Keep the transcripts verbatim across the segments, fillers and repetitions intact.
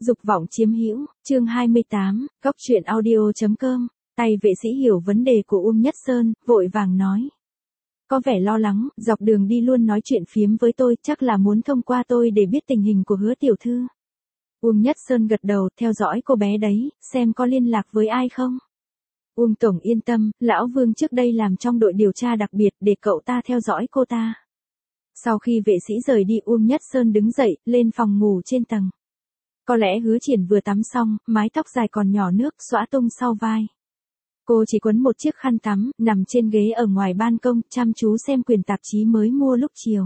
Dục vọng chiếm hữu, chương hai mươi tám, góc truyện audio chấm com, tay vệ sĩ hiểu vấn đề của Uông Nhất Sơn, vội vàng nói. Có vẻ lo lắng, dọc đường đi luôn nói chuyện phiếm với tôi, chắc là muốn thông qua tôi để biết tình hình của Hứa tiểu thư. Uông Nhất Sơn gật đầu, theo dõi cô bé đấy, xem có liên lạc với ai không. Uông tổng yên tâm, lão Vương trước đây làm trong đội điều tra đặc biệt để cậu ta theo dõi cô ta. Sau khi vệ sĩ rời đi, Uông Nhất Sơn đứng dậy, lên phòng ngủ trên tầng. Có lẽ Hứa Triển vừa tắm xong, mái tóc dài còn nhỏ nước xõa tung sau vai. Cô chỉ quấn một chiếc khăn tắm, nằm trên ghế ở ngoài ban công, chăm chú xem quyển tạp chí mới mua lúc chiều.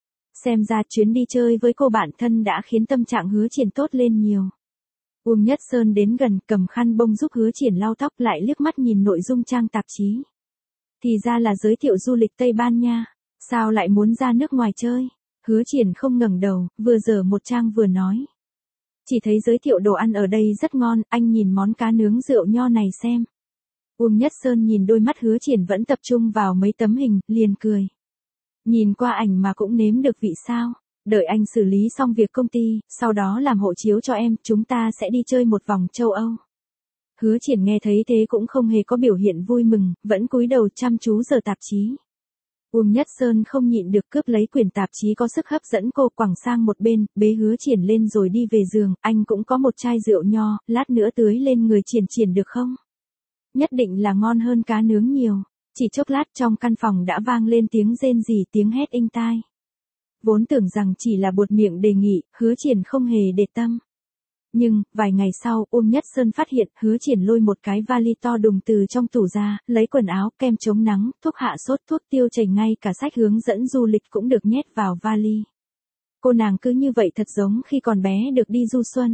Xem ra chuyến đi chơi với cô bạn thân đã khiến tâm trạng Hứa Triển tốt lên nhiều. Uông Nhất Sơn đến gần, cầm khăn bông giúp Hứa Triển lau tóc, lại liếc mắt nhìn nội dung trang tạp chí. Thì ra là giới thiệu du lịch Tây Ban Nha, sao lại muốn ra nước ngoài chơi? Hứa Triển không ngẩng đầu, vừa dở một trang vừa nói. Chỉ thấy giới thiệu đồ ăn ở đây rất ngon, anh nhìn món cá nướng rượu nho này xem. Uông Nhất Sơn nhìn đôi mắt Hứa Triển vẫn tập trung vào mấy tấm hình, liền cười. Nhìn qua ảnh mà cũng nếm được vị sao? Đợi anh xử lý xong việc công ty, sau đó làm hộ chiếu cho em, chúng ta sẽ đi chơi một vòng châu Âu. Hứa Triển nghe thấy thế cũng không hề có biểu hiện vui mừng, vẫn cúi đầu chăm chú giở tạp chí. Uông Nhất Sơn không nhịn được cướp lấy quyển tạp chí có sức hấp dẫn cô, quẳng sang một bên, bế Hứa Triển lên rồi đi về giường. Anh cũng có một chai rượu nho, lát nữa tưới lên người Triển Triển được không? Nhất định là ngon hơn cá nướng nhiều. Chỉ chốc lát trong căn phòng đã vang lên tiếng rên rỉ, tiếng hét inh tai. Vốn tưởng rằng chỉ là buột miệng đề nghị, Hứa Triển không hề để tâm. Nhưng, vài ngày sau, Uông Nhất Sơn phát hiện Hứa Triển lôi một cái vali to đùng từ trong tủ ra, lấy quần áo, kem chống nắng, thuốc hạ sốt, thuốc tiêu chảy, ngay cả sách hướng dẫn du lịch cũng được nhét vào vali. Cô nàng cứ như vậy thật giống khi còn bé được đi du xuân.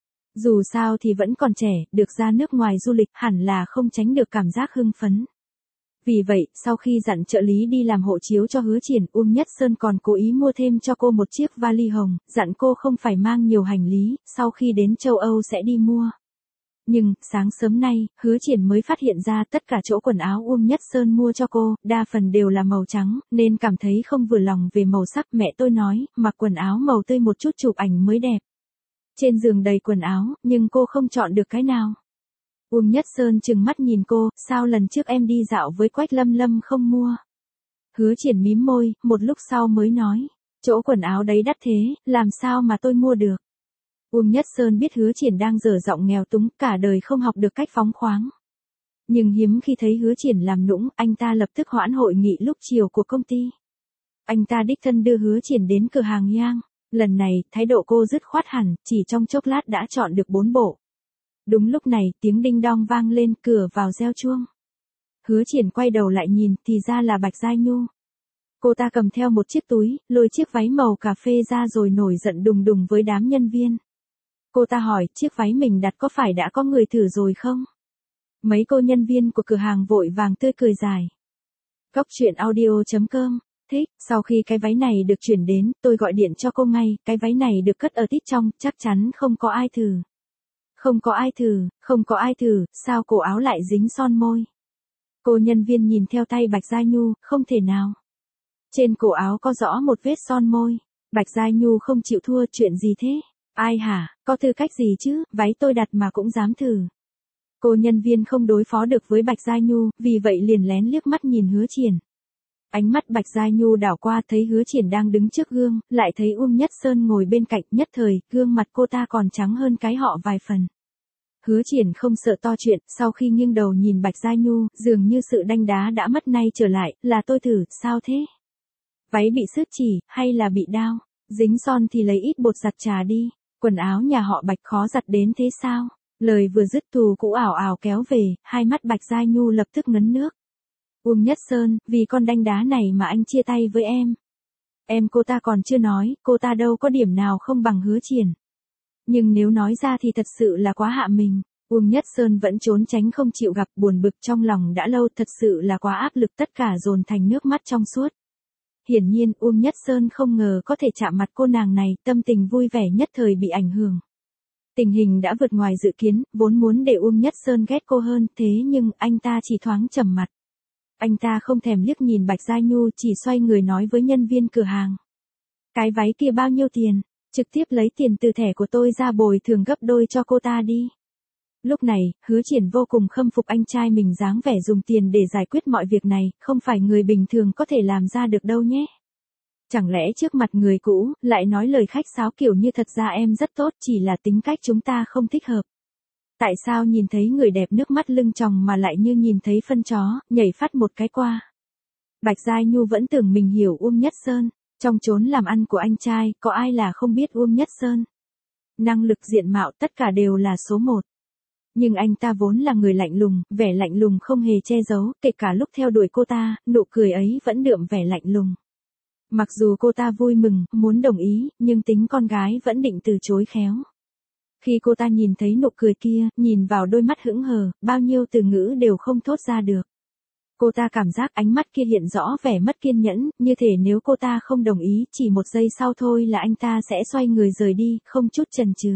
Dù sao thì vẫn còn trẻ, được ra nước ngoài du lịch hẳn là không tránh được cảm giác hưng phấn. Vì vậy, sau khi dặn trợ lý đi làm hộ chiếu cho Hứa Triển, Uông Nhất Sơn còn cố ý mua thêm cho cô một chiếc vali hồng, dặn cô không phải mang nhiều hành lý, sau khi đến châu Âu sẽ đi mua. Nhưng, sáng sớm nay, Hứa Triển mới phát hiện ra tất cả chỗ quần áo Uông Nhất Sơn mua cho cô, đa phần đều là màu trắng, nên cảm thấy không vừa lòng về màu sắc. Mẹ tôi nói, mặc quần áo màu tươi một chút chụp ảnh mới đẹp. Trên giường đầy quần áo, nhưng cô không chọn được cái nào. Uông Nhất Sơn trừng mắt nhìn cô, sao lần trước em đi dạo với Quách Lâm Lâm không mua? Hứa Triển mím môi, một lúc sau mới nói, chỗ quần áo đấy đắt thế, làm sao mà tôi mua được? Uông Nhất Sơn biết Hứa Triển đang dở giọng nghèo túng, cả đời không học được cách phóng khoáng. Nhưng hiếm khi thấy Hứa Triển làm nũng, anh ta lập tức hoãn hội nghị lúc chiều của công ty. Anh ta đích thân đưa Hứa Triển đến cửa hàng Yang. Lần này, thái độ cô dứt khoát hẳn, chỉ trong chốc lát đã chọn được bốn bộ. Đúng lúc này, tiếng đinh đong vang lên, cửa vào reo chuông. Hứa Triển quay đầu lại nhìn, thì ra là Bạch Giai Nhu. Cô ta cầm theo một chiếc túi, lôi chiếc váy màu cà phê ra rồi nổi giận đùng đùng với đám nhân viên. Cô ta hỏi, chiếc váy mình đặt có phải đã có người thử rồi không? Mấy cô nhân viên của cửa hàng vội vàng tươi cười dài. Góc truyện audio chấm com. Thích, sau khi cái váy này được chuyển đến, tôi gọi điện cho cô ngay, cái váy này được cất ở tít trong, chắc chắn không có ai thử. Không có ai thử, không có ai thử, sao cổ áo lại dính son môi? Cô nhân viên nhìn theo tay Bạch Giai Nhu, không thể nào. Trên cổ áo có rõ một vết son môi. Bạch Giai Nhu không chịu thua, chuyện gì thế? Ai hả, có tư cách gì chứ, váy tôi đặt mà cũng dám thử. Cô nhân viên không đối phó được với Bạch Giai Nhu, vì vậy liền lén liếc mắt nhìn Hứa Triển. Ánh mắt Bạch Giai Nhu đảo qua thấy Hứa Triển đang đứng trước gương, lại thấy Uông Nhất Sơn ngồi bên cạnh, nhất thời, gương mặt cô ta còn trắng hơn cái họ vài phần. Hứa Triển không sợ to chuyện, sau khi nghiêng đầu nhìn Bạch Giai Nhu, dường như sự đanh đá đã mất nay trở lại, là tôi thử, sao thế? Váy bị sứt chỉ, hay là bị đao? Dính son thì lấy ít bột giặt trà đi, quần áo nhà họ Bạch khó giặt đến thế sao? Lời vừa dứt thù cũ ảo ảo kéo về, hai mắt Bạch Giai Nhu lập tức ngấn nước. Uông Nhất Sơn, vì con đanh đá này mà anh chia tay với em. Em cô ta còn chưa nói, cô ta đâu có điểm nào không bằng Hứa Triển. Nhưng nếu nói ra thì thật sự là quá hạ mình. Uông Nhất Sơn vẫn trốn tránh không chịu gặp, buồn bực trong lòng đã lâu, thật sự là quá áp lực, tất cả dồn thành nước mắt trong suốt. Hiển nhiên, Uông Nhất Sơn không ngờ có thể chạm mặt cô nàng này, tâm tình vui vẻ nhất thời bị ảnh hưởng. Tình hình đã vượt ngoài dự kiến, vốn muốn để Uông Nhất Sơn ghét cô hơn, thế nhưng anh ta chỉ thoáng trầm mặt. Anh ta không thèm liếc nhìn Bạch Giai Nhu, chỉ xoay người nói với nhân viên cửa hàng. Cái váy kia bao nhiêu tiền? Trực tiếp lấy tiền từ thẻ của tôi ra bồi thường gấp đôi cho cô ta đi. Lúc này, Hứa Triển vô cùng khâm phục anh trai mình dáng vẻ dùng tiền để giải quyết mọi việc này, không phải người bình thường có thể làm ra được đâu nhé. Chẳng lẽ trước mặt người cũ, lại nói lời khách sáo kiểu như thật ra em rất tốt, chỉ là tính cách chúng ta không thích hợp. Tại sao nhìn thấy người đẹp nước mắt lưng tròng mà lại như nhìn thấy phân chó, nhảy phát một cái qua. Bạch Giai Nhu vẫn tưởng mình hiểu Uông Nhất Sơn, trong chốn làm ăn của anh trai, có ai là không biết Uông Nhất Sơn. Năng lực diện mạo tất cả đều là số một. Nhưng anh ta vốn là người lạnh lùng, vẻ lạnh lùng không hề che giấu, kể cả lúc theo đuổi cô ta, nụ cười ấy vẫn đượm vẻ lạnh lùng. Mặc dù cô ta vui mừng, muốn đồng ý, nhưng tính con gái vẫn định từ chối khéo. Khi cô ta nhìn thấy nụ cười kia, nhìn vào đôi mắt hững hờ, bao nhiêu từ ngữ đều không thốt ra được. Cô ta cảm giác ánh mắt kia hiện rõ vẻ mất kiên nhẫn, như thể nếu cô ta không đồng ý, chỉ một giây sau thôi là anh ta sẽ xoay người rời đi, không chút chần chừ.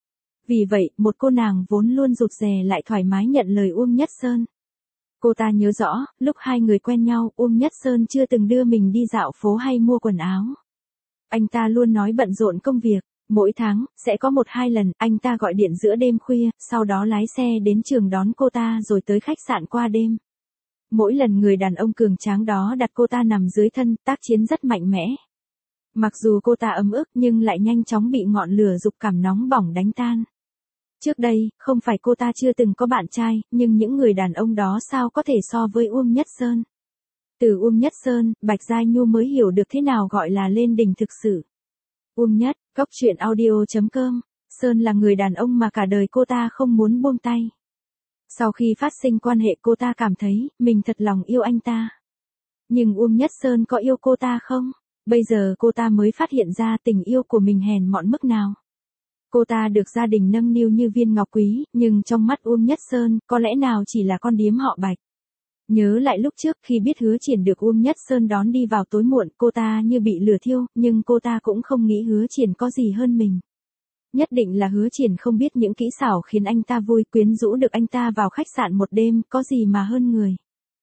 Vì vậy, một cô nàng vốn luôn rụt rè lại thoải mái nhận lời Uông Nhất Sơn. Cô ta nhớ rõ, lúc hai người quen nhau, Uông Nhất Sơn chưa từng đưa mình đi dạo phố hay mua quần áo. Anh ta luôn nói bận rộn công việc, mỗi tháng, sẽ có một hai lần, anh ta gọi điện giữa đêm khuya, sau đó lái xe đến trường đón cô ta rồi tới khách sạn qua đêm. Mỗi lần người đàn ông cường tráng đó đặt cô ta nằm dưới thân, tác chiến rất mạnh mẽ. Mặc dù cô ta ấm ức nhưng lại nhanh chóng bị ngọn lửa dục cảm nóng bỏng đánh tan. Trước đây, không phải cô ta chưa từng có bạn trai, nhưng những người đàn ông đó sao có thể so với Uông Nhất Sơn. Từ Uông Nhất Sơn, Bạch Giai Nhu mới hiểu được thế nào gọi là lên đỉnh thực sự. Uông Nhất, Cóc Truyện Audio chấm com, Sơn là người đàn ông mà cả đời cô ta không muốn buông tay. Sau khi phát sinh quan hệ cô ta cảm thấy, mình thật lòng yêu anh ta. Nhưng Uông Nhất Sơn có yêu cô ta không? Bây giờ cô ta mới phát hiện ra tình yêu của mình hèn mọn mức nào. Cô ta được gia đình nâng niu như viên ngọc quý, nhưng trong mắt Uông Nhất Sơn, có lẽ nào chỉ là con điếm họ Bạch. Nhớ lại lúc trước khi biết Hứa Triển được Uông Nhất Sơn đón đi vào tối muộn, cô ta như bị lửa thiêu, nhưng cô ta cũng không nghĩ Hứa Triển có gì hơn mình. Nhất định là Hứa Triển không biết những kỹ xảo khiến anh ta vui, quyến rũ được anh ta vào khách sạn một đêm, có gì mà hơn người.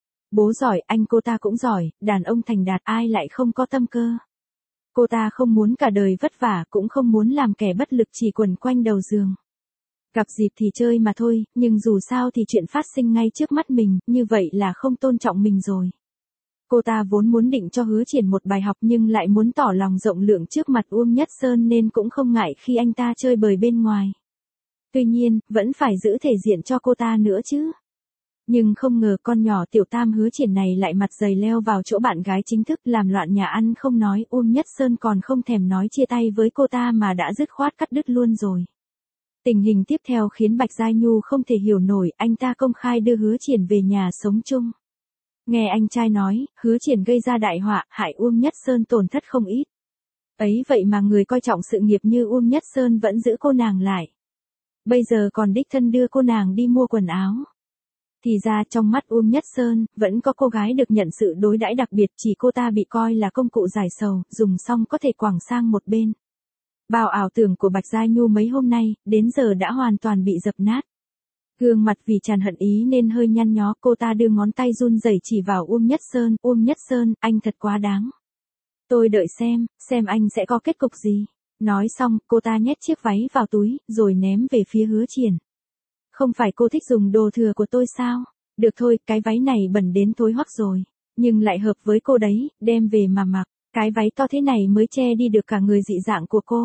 Bố giỏi, anh cô ta cũng giỏi, đàn ông thành đạt ai lại không có tâm cơ. Cô ta không muốn cả đời vất vả, cũng không muốn làm kẻ bất lực chỉ quẩn quanh đầu giường. Gặp dịp thì chơi mà thôi, nhưng dù sao thì chuyện phát sinh ngay trước mắt mình, như vậy là không tôn trọng mình rồi. Cô ta vốn muốn định cho Hứa Triển một bài học nhưng lại muốn tỏ lòng rộng lượng trước mặt Uông Nhất Sơn nên cũng không ngại khi anh ta chơi bời bên ngoài. Tuy nhiên, vẫn phải giữ thể diện cho cô ta nữa chứ. Nhưng không ngờ con nhỏ tiểu tam Hứa Triển này lại mặt dày leo vào chỗ bạn gái chính thức làm loạn nhà ăn không nói, Uông Nhất Sơn còn không thèm nói chia tay với cô ta mà đã dứt khoát cắt đứt luôn rồi. Tình hình tiếp theo khiến Bạch Giai Nhu không thể hiểu nổi, anh ta công khai đưa Hứa Triển về nhà sống chung. Nghe anh trai nói, Hứa Triển gây ra đại họa, hại Uông Nhất Sơn tổn thất không ít. Ấy vậy mà người coi trọng sự nghiệp như Uông Nhất Sơn vẫn giữ cô nàng lại. Bây giờ còn đích thân đưa cô nàng đi mua quần áo. Thì ra trong mắt Uông Nhất Sơn, vẫn có cô gái được nhận sự đối đãi đặc biệt, chỉ cô ta bị coi là công cụ giải sầu, dùng xong có thể quẳng sang một bên. Bao ảo tưởng của Bạch Giai Nhu mấy hôm nay, đến giờ đã hoàn toàn bị dập nát. Gương mặt vì tràn hận ý nên hơi nhăn nhó, cô ta đưa ngón tay run rẩy chỉ vào Uông Nhất Sơn, Uông Nhất Sơn, anh thật quá đáng. Tôi đợi xem, xem anh sẽ có kết cục gì. Nói xong, cô ta nhét chiếc váy vào túi, rồi ném về phía Hứa Triển. Không phải cô thích dùng đồ thừa của tôi sao? Được thôi, cái váy này bẩn đến thối hoắc rồi. Nhưng lại hợp với cô đấy, đem về mà mặc. Cái váy to thế này mới che đi được cả người dị dạng của cô.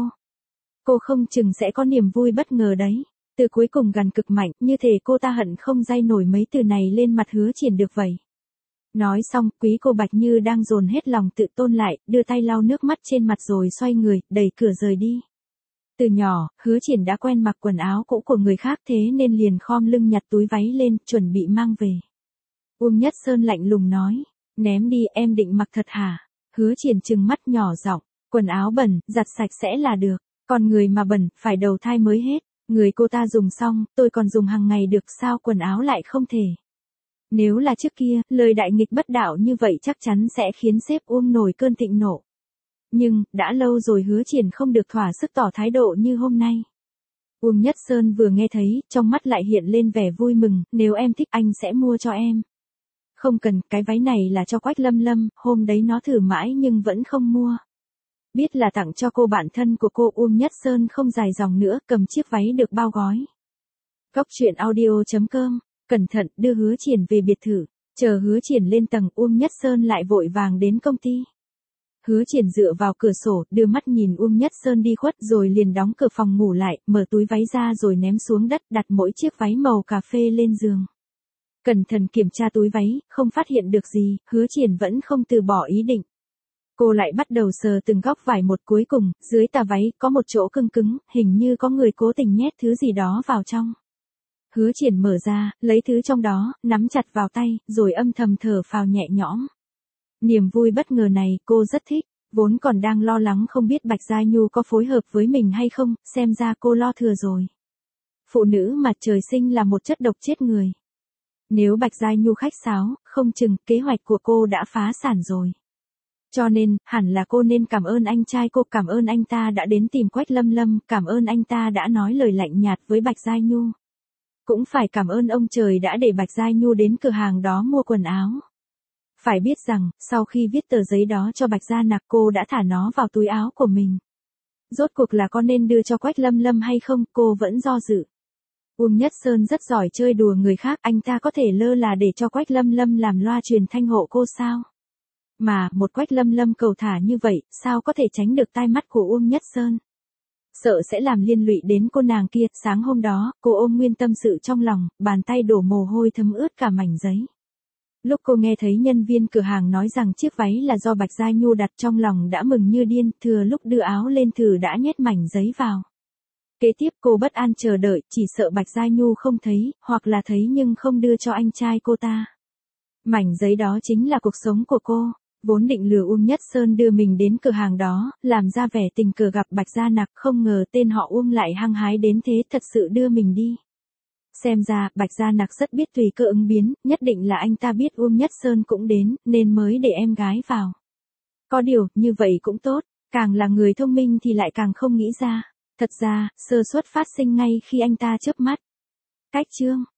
Cô không chừng sẽ có niềm vui bất ngờ đấy. Từ cuối cùng gằn cực mạnh, như thể cô ta hận không day nổi mấy từ này lên mặt Hứa Triển được vậy. Nói xong, quý cô Bạch như đang dồn hết lòng tự tôn lại, đưa tay lau nước mắt trên mặt rồi xoay người, đẩy cửa rời đi. Từ nhỏ, Hứa Triển đã quen mặc quần áo cũ của người khác thế nên liền khom lưng nhặt túi váy lên, chuẩn bị mang về. Uông Nhất Sơn lạnh lùng nói, ném đi, em định mặc thật hả? Hứa Triển trừng mắt nhỏ giọng, quần áo bẩn, giặt sạch sẽ là được, còn người mà bẩn, phải đầu thai mới hết. Người cô ta dùng xong, tôi còn dùng hàng ngày được, sao quần áo lại không thể? Nếu là trước kia, lời đại nghịch bất đạo như vậy chắc chắn sẽ khiến sếp Uông nổi cơn thịnh nộ. Nhưng, đã lâu rồi Hứa Triển không được thỏa sức tỏ thái độ như hôm nay. Uông Nhất Sơn vừa nghe thấy, trong mắt lại hiện lên vẻ vui mừng, nếu em thích anh sẽ mua cho em. Không cần, cái váy này là cho Quách Lâm Lâm, hôm đấy nó thử mãi nhưng vẫn không mua. Biết là tặng cho cô bạn thân của cô, Uông Nhất Sơn không dài dòng nữa, cầm chiếc váy được bao gói. Cóc truyện audio chấm com, cẩn thận đưa Hứa Triển về biệt thự. Chờ Hứa Triển lên tầng, Uông Nhất Sơn lại vội vàng đến công ty. Hứa Triển dựa vào cửa sổ, đưa mắt nhìn Uông Nhất Sơn đi khuất rồi liền đóng cửa phòng ngủ lại, mở túi váy ra rồi ném xuống đất, đặt mỗi chiếc váy màu cà phê lên giường. Cẩn thận kiểm tra túi váy, không phát hiện được gì, Hứa Triển vẫn không từ bỏ ý định. Cô lại bắt đầu sờ từng góc vải một, cuối cùng, dưới tà váy, có một chỗ cứng cứng, hình như có người cố tình nhét thứ gì đó vào trong. Hứa Triển mở ra, lấy thứ trong đó, nắm chặt vào tay, rồi âm thầm thở phào nhẹ nhõm. Niềm vui bất ngờ này, cô rất thích, vốn còn đang lo lắng không biết Bạch Gia Nhu có phối hợp với mình hay không, xem ra cô lo thừa rồi. Phụ nữ mà trời sinh là một chất độc chết người. Nếu Bạch Gia Nhu khách sáo, không chừng kế hoạch của cô đã phá sản rồi. Cho nên, hẳn là cô nên cảm ơn anh trai cô, cảm ơn anh ta đã đến tìm Quách Lâm Lâm, cảm ơn anh ta đã nói lời lạnh nhạt với Bạch Gia Nhu. Cũng phải cảm ơn ông trời đã để Bạch Gia Nhu đến cửa hàng đó mua quần áo. Phải biết rằng, sau khi viết tờ giấy đó cho Bạch Gia Nặc, cô đã thả nó vào túi áo của mình. Rốt cuộc là có nên đưa cho Quách Lâm Lâm hay không, cô vẫn do dự. Uông Nhất Sơn rất giỏi chơi đùa người khác, anh ta có thể lơ là để cho Quách Lâm Lâm làm loa truyền thanh hộ cô sao? Mà, một Quách Lâm Lâm cầu thả như vậy, sao có thể tránh được tai mắt của Uông Nhất Sơn? Sợ sẽ làm liên lụy đến cô nàng kia, sáng hôm đó, cô ôm nguyên tâm sự trong lòng, bàn tay đổ mồ hôi thấm ướt cả mảnh giấy. Lúc cô nghe thấy nhân viên cửa hàng nói rằng chiếc váy là do Bạch Gia Nhu đặt, trong lòng đã mừng như điên, thừa lúc đưa áo lên thử đã nhét mảnh giấy vào. Kế tiếp cô bất an chờ đợi, chỉ sợ Bạch Gia Nhu không thấy, hoặc là thấy nhưng không đưa cho anh trai cô ta. Mảnh giấy đó chính là cuộc sống của cô. Vốn định lừa Uông Nhất Sơn đưa mình đến cửa hàng đó, làm ra vẻ tình cờ gặp Bạch Gia Nặc, không ngờ tên họ Uông lại hăng hái đến thế, thật sự đưa mình đi. Xem ra, Bạch Gia Nặc rất biết tùy cơ ứng biến, nhất định là anh ta biết Uông Nhất Sơn cũng đến, nên mới để em gái vào. Có điều, như vậy cũng tốt, càng là người thông minh thì lại càng không nghĩ ra. Thật ra, sơ suất phát sinh ngay khi anh ta chớp mắt. Cách chương